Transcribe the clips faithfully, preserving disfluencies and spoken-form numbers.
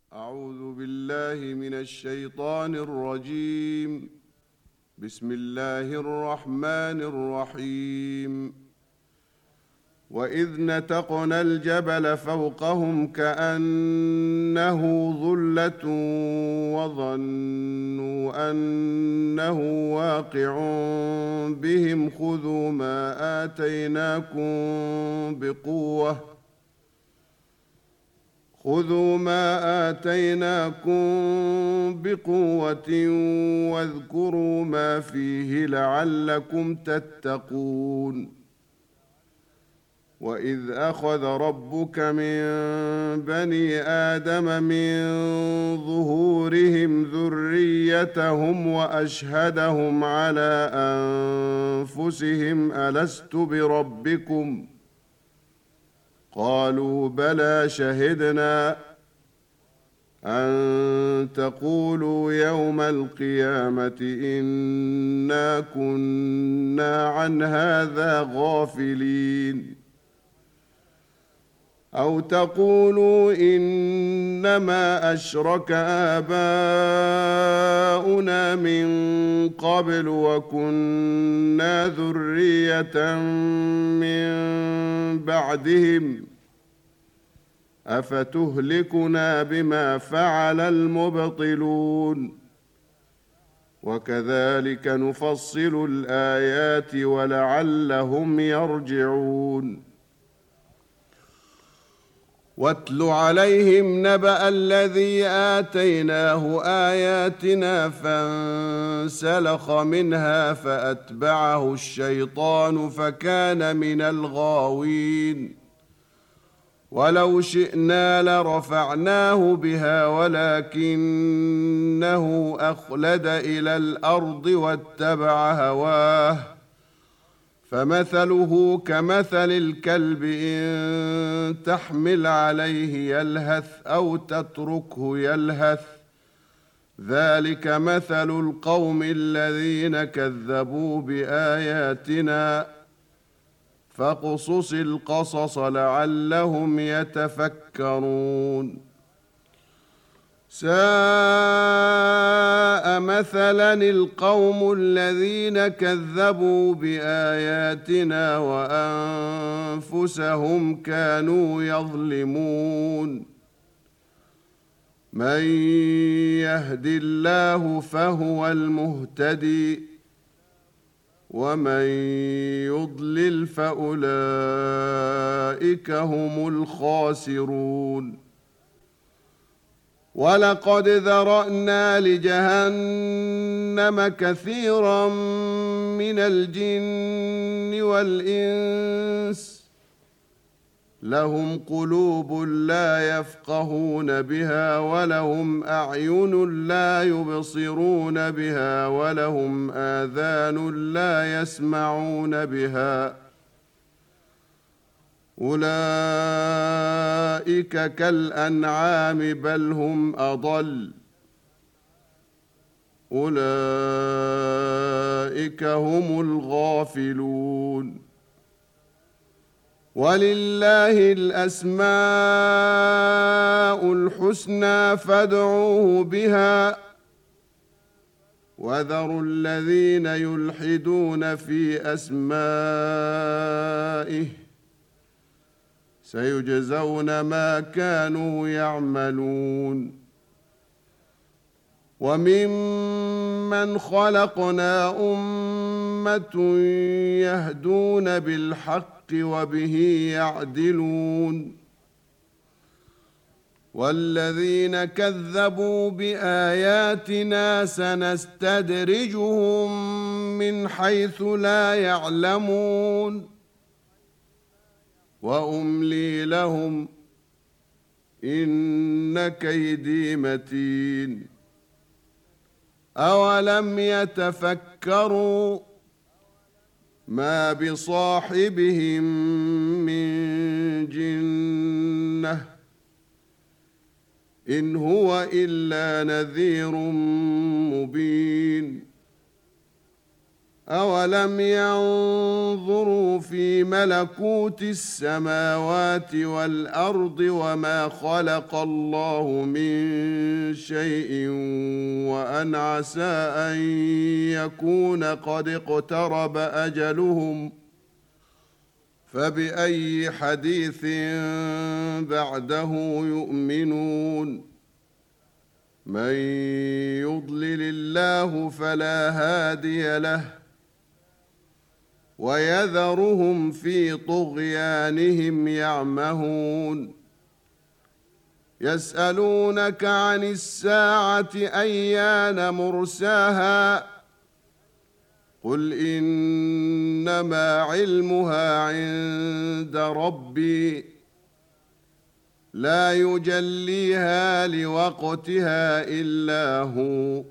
أعوذ بالله من الشيطان الرجيم. بسم الله الرحمن الرحيم. وإذ نتقنا الجبل فوقهم كأنه ظلة وظنوا أنه واقع بهم خذوا ما آتيناكم بقوة خذوا ما آتيناكم بقوة واذكروا ما فيه لعلكم تتقون. وإذ أخذ ربك من بني آدم من ظهورهم ذريتهم وأشهدهم على أنفسهم ألست بربكم قالوا بلى شهدنا أن تقولوا يوم القيامة إنا كنا عن هذا غافلين أو تقولوا إنما أشرك آباؤنا من قبل وكنا ذرية من بعدهم أفتهلكنا بما فعل المبطلون وكذلك نفصل الآيات ولعلهم يرجعون. واتل عليهم نبأ الذي آتيناه آياتنا فانسلخ منها فأتبعه الشيطان فكان من الغاوين ولو شئنا لرفعناه بها ولكنه أخلد إلى الأرض واتبع هواه فمثله كمثل الكلب إن تحمل عليه يلهث أو تتركه يلهث ذلك مثل القوم الذين كذبوا بآياتنا فاقصص القصص لعلهم يتفكرون. ساء مثلا القوم الذين كذبوا بآياتنا وأنفسهم كانوا يظلمون. من يهد الله فهو المهتدي ومن يضلل فأولئك هم الخاسرون. ولقد ذرأنا لجهنم كثيرا من الجن والإنس لهم قلوب لا يفقهون بها ولهم أعين لا يبصرون بها ولهم آذان لا يسمعون بها أولئك كالأنعام بل هم أضل أولئك هم الغافلون. ولله الأسماء الحسنى فادعوه بها وذروا الذين يلحدون في أسمائه سيجزون ما كانوا يعملون. وممن خلقنا أمة يهدون بالحق وبه يعدلون والذين كذبوا بآياتنا سنستدرجهم من حيث لا يعلمون وأملي لهم إن كيدي متين. أولم يتفكروا ما بصاحبهم من جنة إن هو إلا نذير مبين. أولم ينظروا في ملكوت السماوات والأرض وما خلق الله من شيء وأن عسى أن يكون قد اقترب أجلهم فبأي حديث بعده يؤمنون من يضلل الله فلا هادي له ويذرهم في طغيانهم يعمهون يسألونك عن الساعة أيان مرساها قل إنما علمها عند ربي لا يجليها لوقتها إلا هو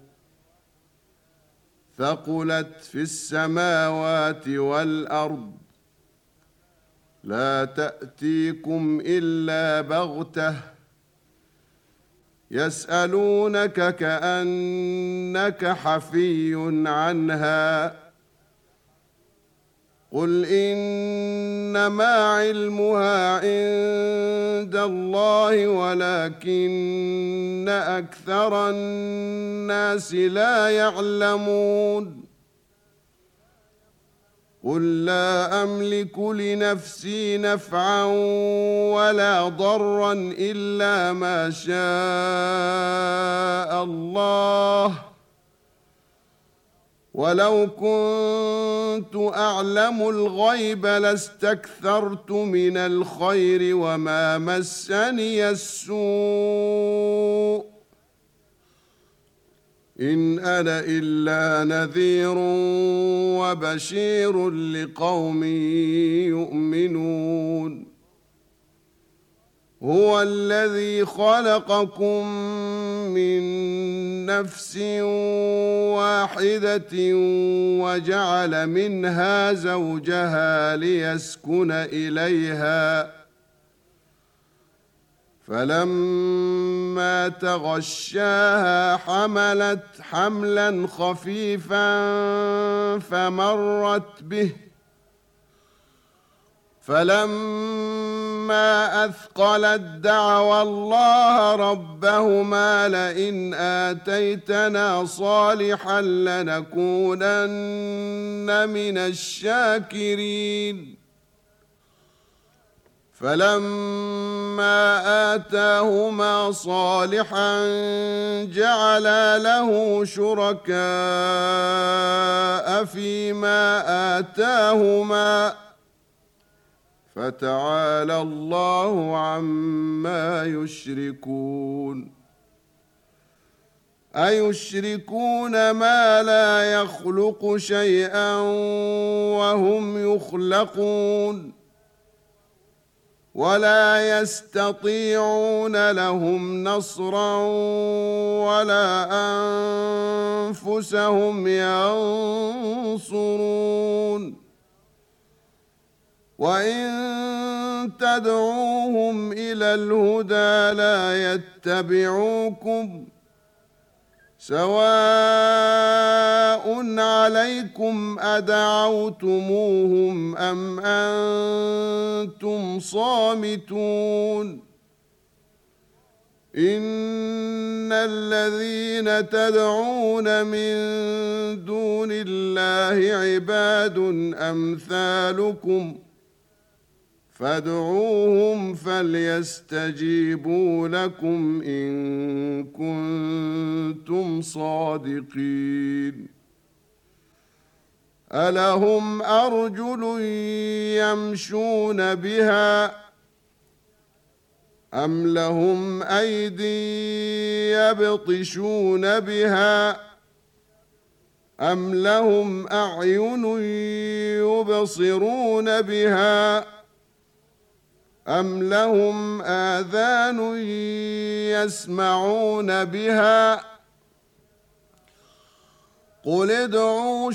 ثقلت في السماوات والأرض لا تأتيكم إلا بغتة يسألونك كأنك حفي عنها قل إنما علمها عند الله ولكن أكثر الناس لا يعلمون قل لا أملك لنفسي نفعا ولا ضرا إلا ما شاء الله ولو كنت أعلم الغيب لاستكثرت من الخير وما مسني السوء إن أنا إلا نذير وبشير لقوم يؤمنون هو الذي خلقكم من نفس واحدة وجعل منها زوجها ليسكن إليها فلما تغشاها حملت حملا خفيفا فمرت به فلما أثقلت دعوا الله ربهما لئن آتيتنا صالحا لنكونن من الشاكرين فلما آتاهما صالحا جعلا له شركاء فيما آتاهما فتعالى الله عما يشركون أيشركون ما لا يخلق شيئا وهم يخلقون ولا يستطيعون لهم نصرا ولا أنفسهم ينصرون وإن تدعوهم إلى الهدى لا يتبعوكم سواء عليكم أدعوتموهم أم أنتم صامتون إن الذين تدعون من دون الله عباد أمثالكم فادعوهم فليستجيبوا لكم إن كنتم صادقين ألهم أرجل يمشون بها أم لهم أيدي يبطشون بها أم لهم أعين يبصرون بها أم لهم آذان يسمعون بها قل ادعوا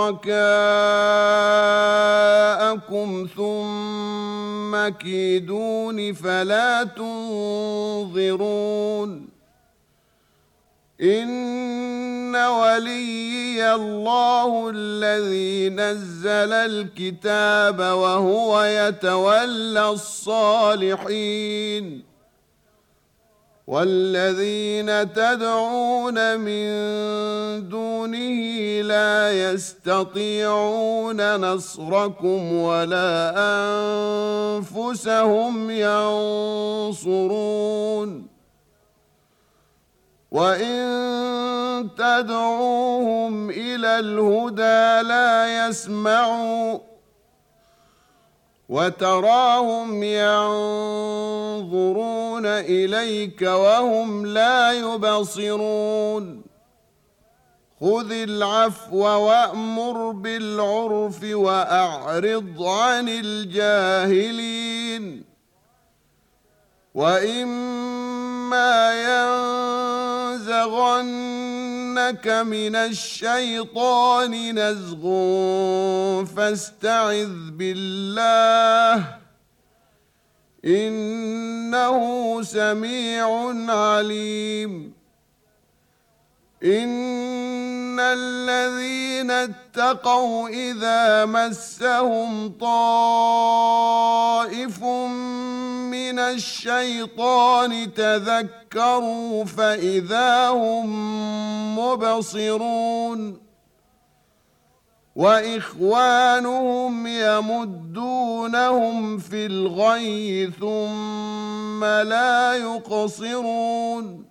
شركاءكم ثم كيدون فلا تنظرون إن وليي الله الذي نزل الكتاب وهو يتولى الصالحين والذين تدعون من دونه لا يستطيعون نصركم ولا أنفسهم ينصرون وإن تدعوهم إلى الهدى لا يسمعوا وتراهم ينظرون إليك وهم لا يبصرون خذ العفو وأمر بالعرف وأعرض عن الجاهلين وإما ينزغنك من الشيطان نزغ فاستعذ بالله إنه سميع عليم إن الذين اتقوا إذا مسهم طائف من الشيطان تذكروا فإذا هم مبصرون وإخوانهم يمدونهم في الغي ثم لا يقصرون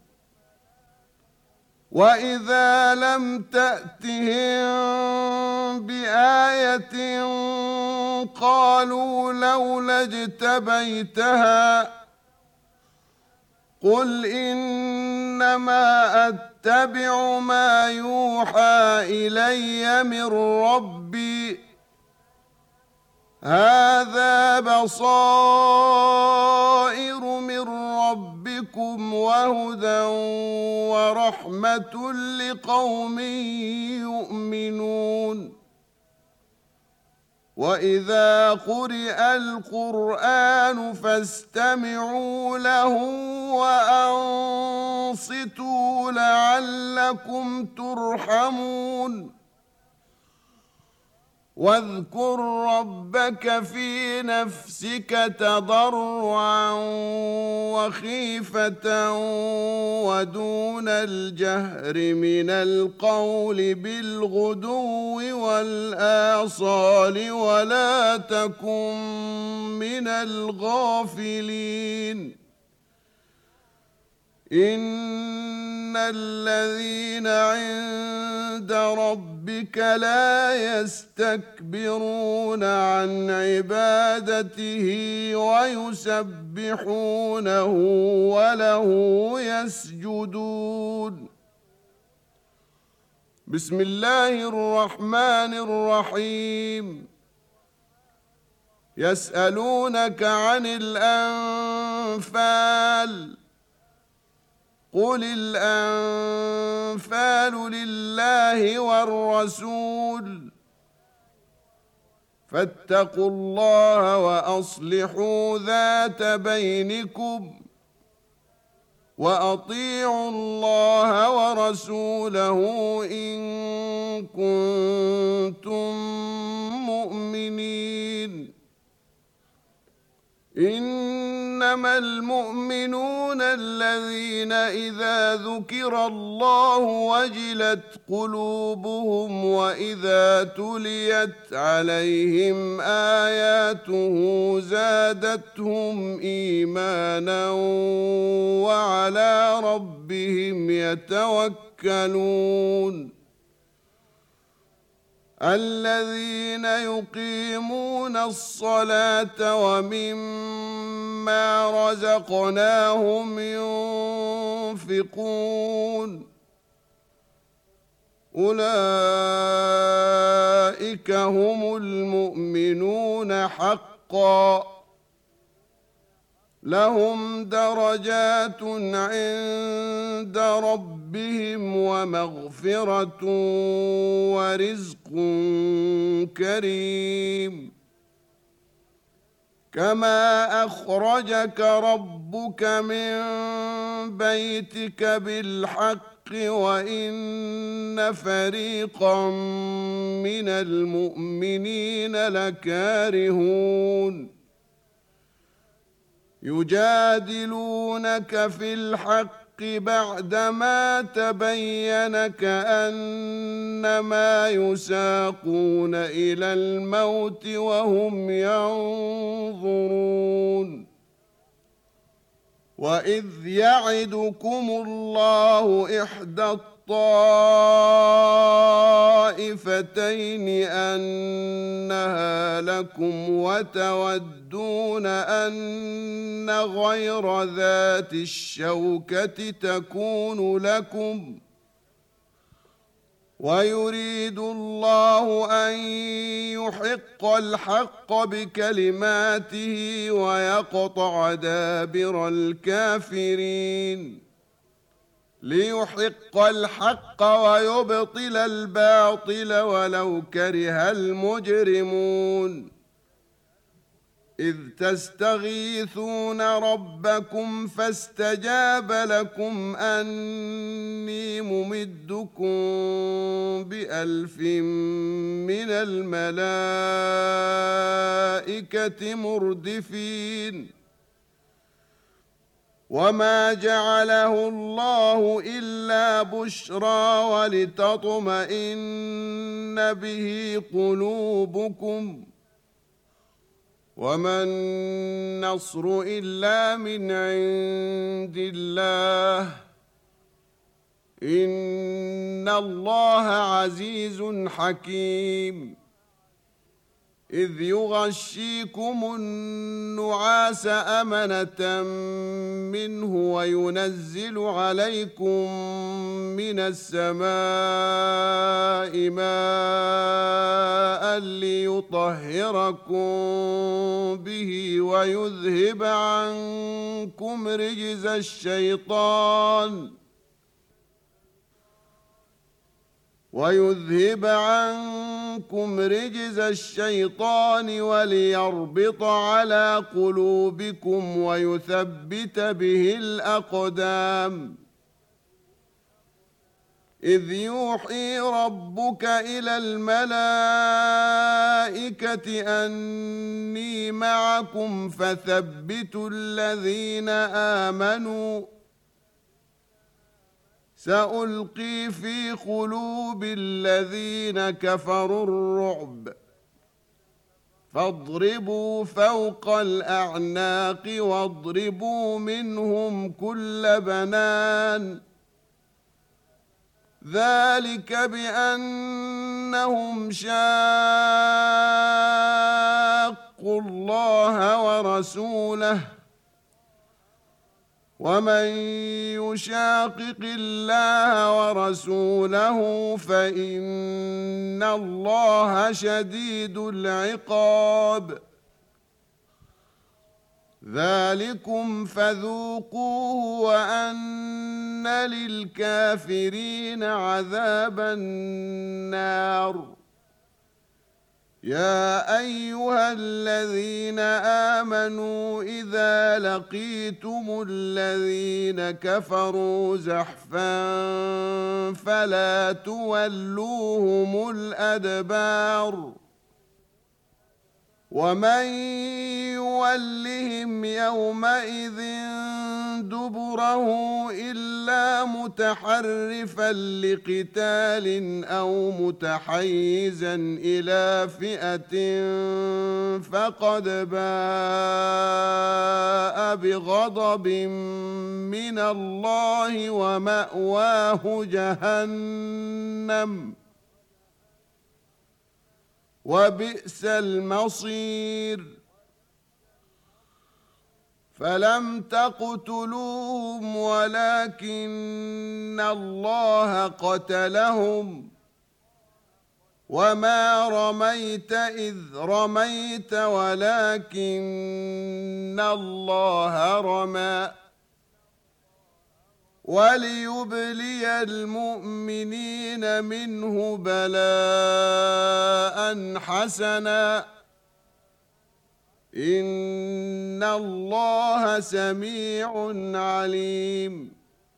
وإذا لم تأتهم بآية قالوا لولا اجتبيتها قل إنما أتبع ما يوحى إلي من ربي هذا بصائر من ربكم وهدى ورحمة لقوم يؤمنون وإذا قرئ القرآن فاستمعوا له وأنصتوا لعلكم ترحمون واذكر ربك في نفسك تضرعا وخيفة ودون الجهر من القول بالغدو والآصال ولا تكن من الغافلين إن الذين عند ربك لا يستكبرون عن عبادته ويسبحونه وله يسجدون بسم الله الرحمن الرحيم يسألونك عن الأنفال قل الأنفال لله والرسول فاتقوا الله وأصلحوا ذات بينكم وأطيعوا الله ورسوله إن كنتم مؤمنين إنما المؤمنون الذين إذا ذكر الله وجلت قلوبهم وإذا تليت عليهم آياته زادتهم إيمانا وعلى ربهم يتوكلون الذين يقيمون الصلاة ومما رزقناهم ينفقون أولئك هم المؤمنون حقا لهم درجات عند ربهم ومغفرة ورزق كريم كما أخرجك ربك من بيتك بالحق وإن فريقا من المؤمنين لكارهون يجادلونك في الحق بعدما تبين كأنما يساقون إلى الموت وهم ينظرون وإذ يعدكم الله إحدى الطائفتين أنها لكم وتودون أن غير ذات الشوكة تكون لكم ويريد الله أن يحق الحق بكلماته ويقطع دابر الكافرين ليحق الحق ويبطل الباطل ولو كره المجرمون إذ تستغيثون ربكم فاستجاب لكم أني ممدكم بألف من الملائكة مردفين وما جعله الله إلا بشرى ولتطمئن به قلوبكم وما النصر إلا من عند الله إن الله عزيز حكيم إذ يغشيكم النعاس أمنة منه وينزل عليكم من السماء ماء ليطهركم به ويذهب عنكم رجز الشيطان ويذهب عنكم رجز الشيطان وليربط على قلوبكم ويثبت به الأقدام إذ يوحي ربك إلى الملائكة أني معكم فثبتوا الذين آمنوا سألقي في قلوب الذين كفروا الرعب فاضربوا فوق الأعناق واضربوا منهم كل بنان ذلك بأنهم شاقوا الله ورسوله ومن يشاقق الله ورسوله فإن الله شديد العقاب ذلكم فذوقوه وأن للكافرين عذاب النار يا أيها الذين آمنوا إذا لقيتم الذين كفروا زحفا فلا تولوهم الأدبار ومن يولهم يومئذ دبره إلا متحرفا لقتال أو متحيزا إلى فئة فقد باء بغضب من الله ومأواه جهنم وبئس المصير فلم تقتلوهم ولكن الله قتلهم وما رميت إذ رميت ولكن الله رمى وليبلي المؤمنين منه بلاء حسنا إن الله سميع عليم.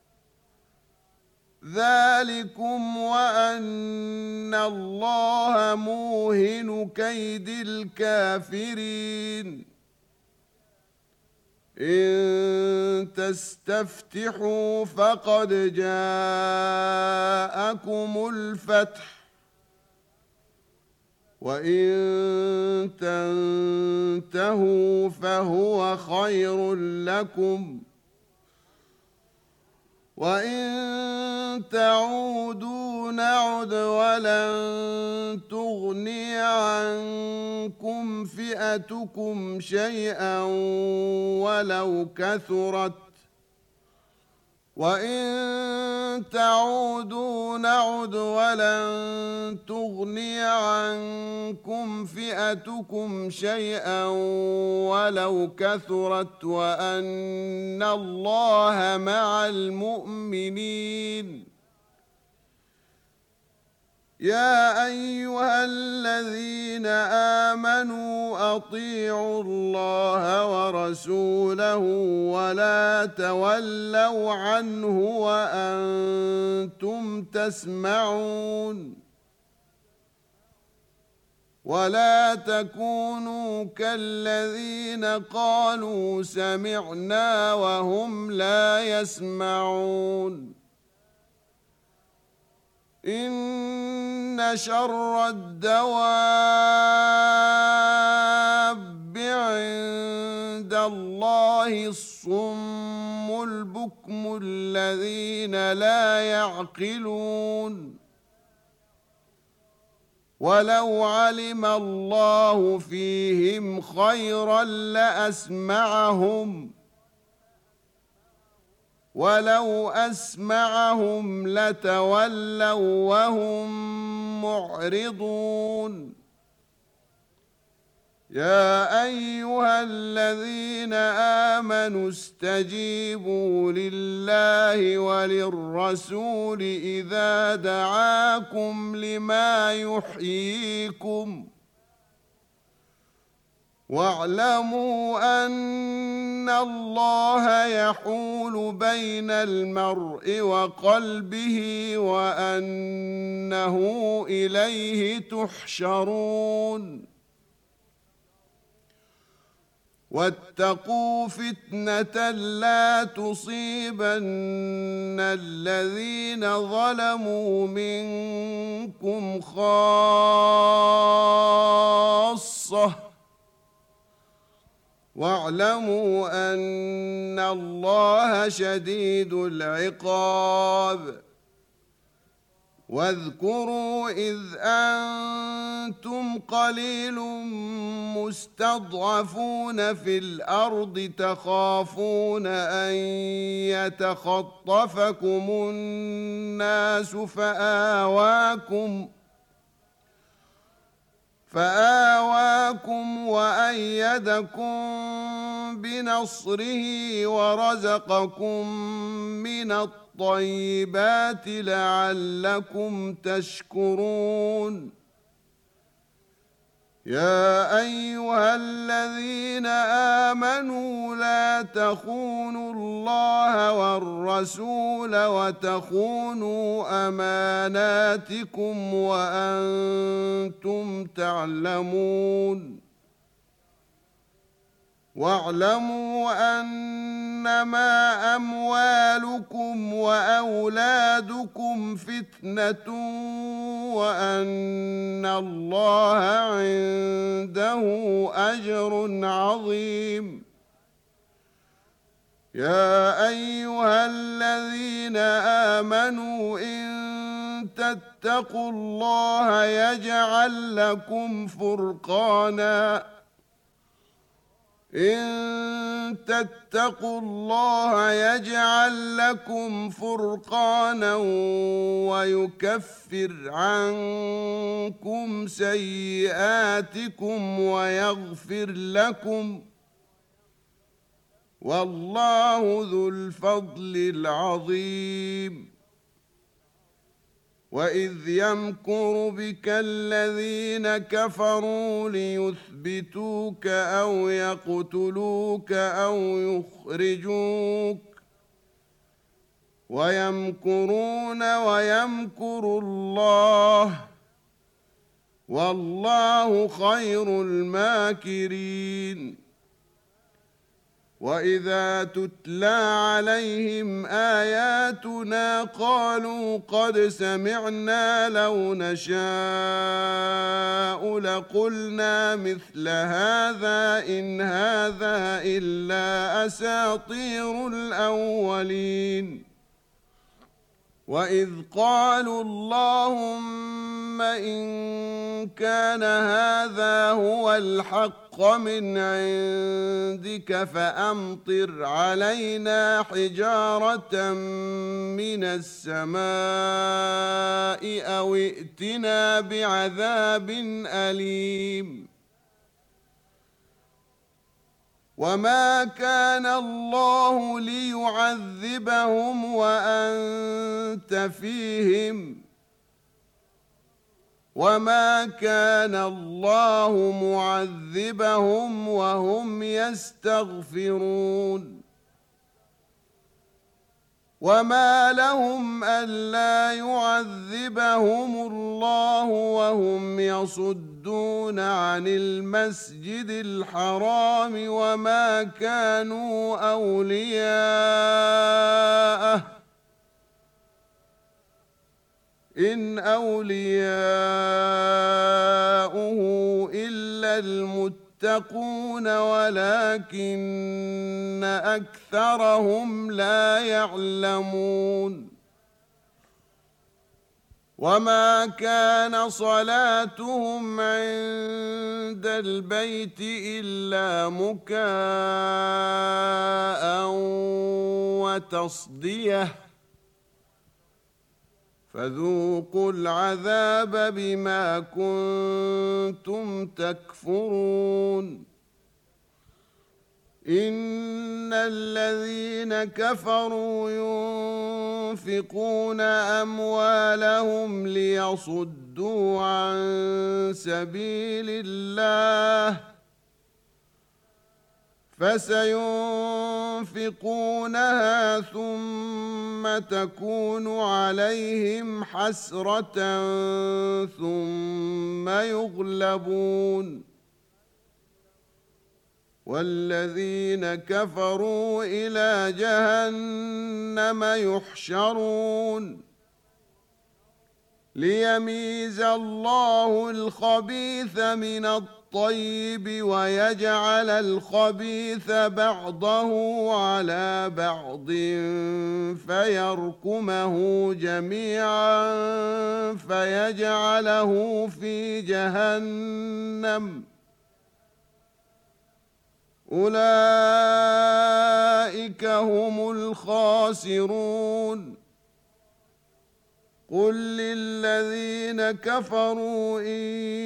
ذلكم وأن الله موهن كيد الكافرين. إن تستفتحوا فقد جاءكم الفتح وإن تنتهوا فهو خير لكم وإن تعودوا نعد ولن تغني عنكم فئتكم شيئا ولو كثرت وإن تعودوا نعد ولن تغني عنكم فئتكم شيئا ولو كثرت وأن الله مع المؤمنين. يا أيها الذين آمنوا أطيعوا الله ورسوله ولا تولوا عنه وأنتم تسمعون. ولا تكونوا كالذين قالوا سمعنا وهم لا يسمعون. إن شر الدواب عند الله الصم البكم الذين لا يعقلون. ولو علم الله فيهم خيرا لأسمعهم ولو أسمعهم لتولوا وهم معرضون. يا أيها الذين آمنوا استجيبوا لله وللرسول إذا دعاكم لما يحييكم واعلموا أن الله يحول بين المرء وقلبه وأنه إليه تحشرون. واتقوا فتنة لا تصيبن الذين ظلموا منكم خاصة واعلموا أن الله شديد العقاب. واذكروا إذ أنتم قليل مستضعفون في الأرض تخافون أن يتخطفكم الناس فآواكم فآواكم وأيدكم بنصره ورزقكم من الطيبات لعلكم تشكرون. يا أيها الذين آمنوا لا تخونوا الله والرسول وتخونوا أماناتكم وأنتم تعلمون. واعلموا أنما أموالكم وأولادكم فتنة وأن الله عنده أجر عظيم. يا أيها الذين آمنوا إن تتقوا الله يجعل لكم فرقانا إن تتقوا الله يجعل لكم فرقانا ويكفر عنكم سيئاتكم ويغفر لكم والله ذو الفضل العظيم. وإذ يمكر بك الذين كفروا ليثبتوك أو يقتلوك أو يخرجوك ويمكرون ويمكر الله والله خير الماكرين. وإذا تتلى عليهم آياتنا قالوا قد سمعنا لو نشاء لقلنا مثل هذا إن هذا إلا أساطير الأولين. وإذ قالوا اللهم إن كان هذا هو الحق من عندك فأمطر علينا حجارة من السماء أو ائتنا بعذاب أليم. وما كان الله ليعذبهم وأنت فيهم وما كان الله معذبهم وهم يستغفرون. وما لهم ألا يعذبهم الله وهم يصدون عن المسجد الحرام وما كانوا أولياءه إن أولياؤه إلا المتقون ولكن أكثرهم لا يعلمون. وما كان صلاتهم عند البيت إلا مكاء وتصدية فذوقوا العذاب بما كنتم تكفرون. إن الذين كفروا ينفقون أموالهم ليصدوا عن سبيل الله فسينفقونها ثم تكون عليهم حسرة ثم يغلبون والذين كفروا إلى جهنم يحشرون ليميز الله الخبيث من الطيب ويجعل الخبيث بعضه على بعض فيركمه جميعا فيجعله في جهنم أولئك هم الخاسرون. قل للذين كفروا إن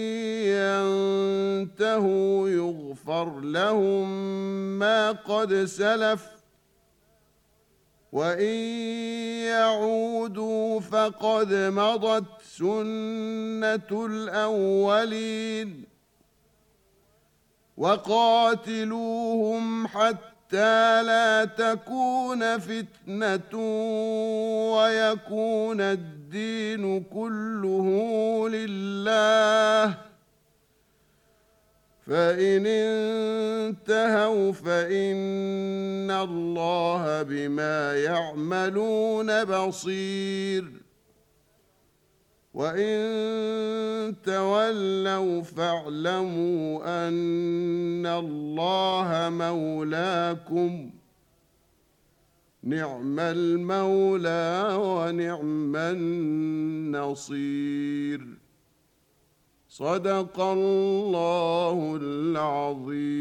ينتهوا يغفر لهم ما قد سلف وإن يعودوا فقد مضت سنة الأولين وقاتلوهم حتى لا تكون فتنة ويكون الدين كله لله فإن انتهوا فإن الله بما يعملون بصير وإن تولوا فاعلموا أن الله مولاكم نعم المولى ونعم النصير. صدق الله العظيم.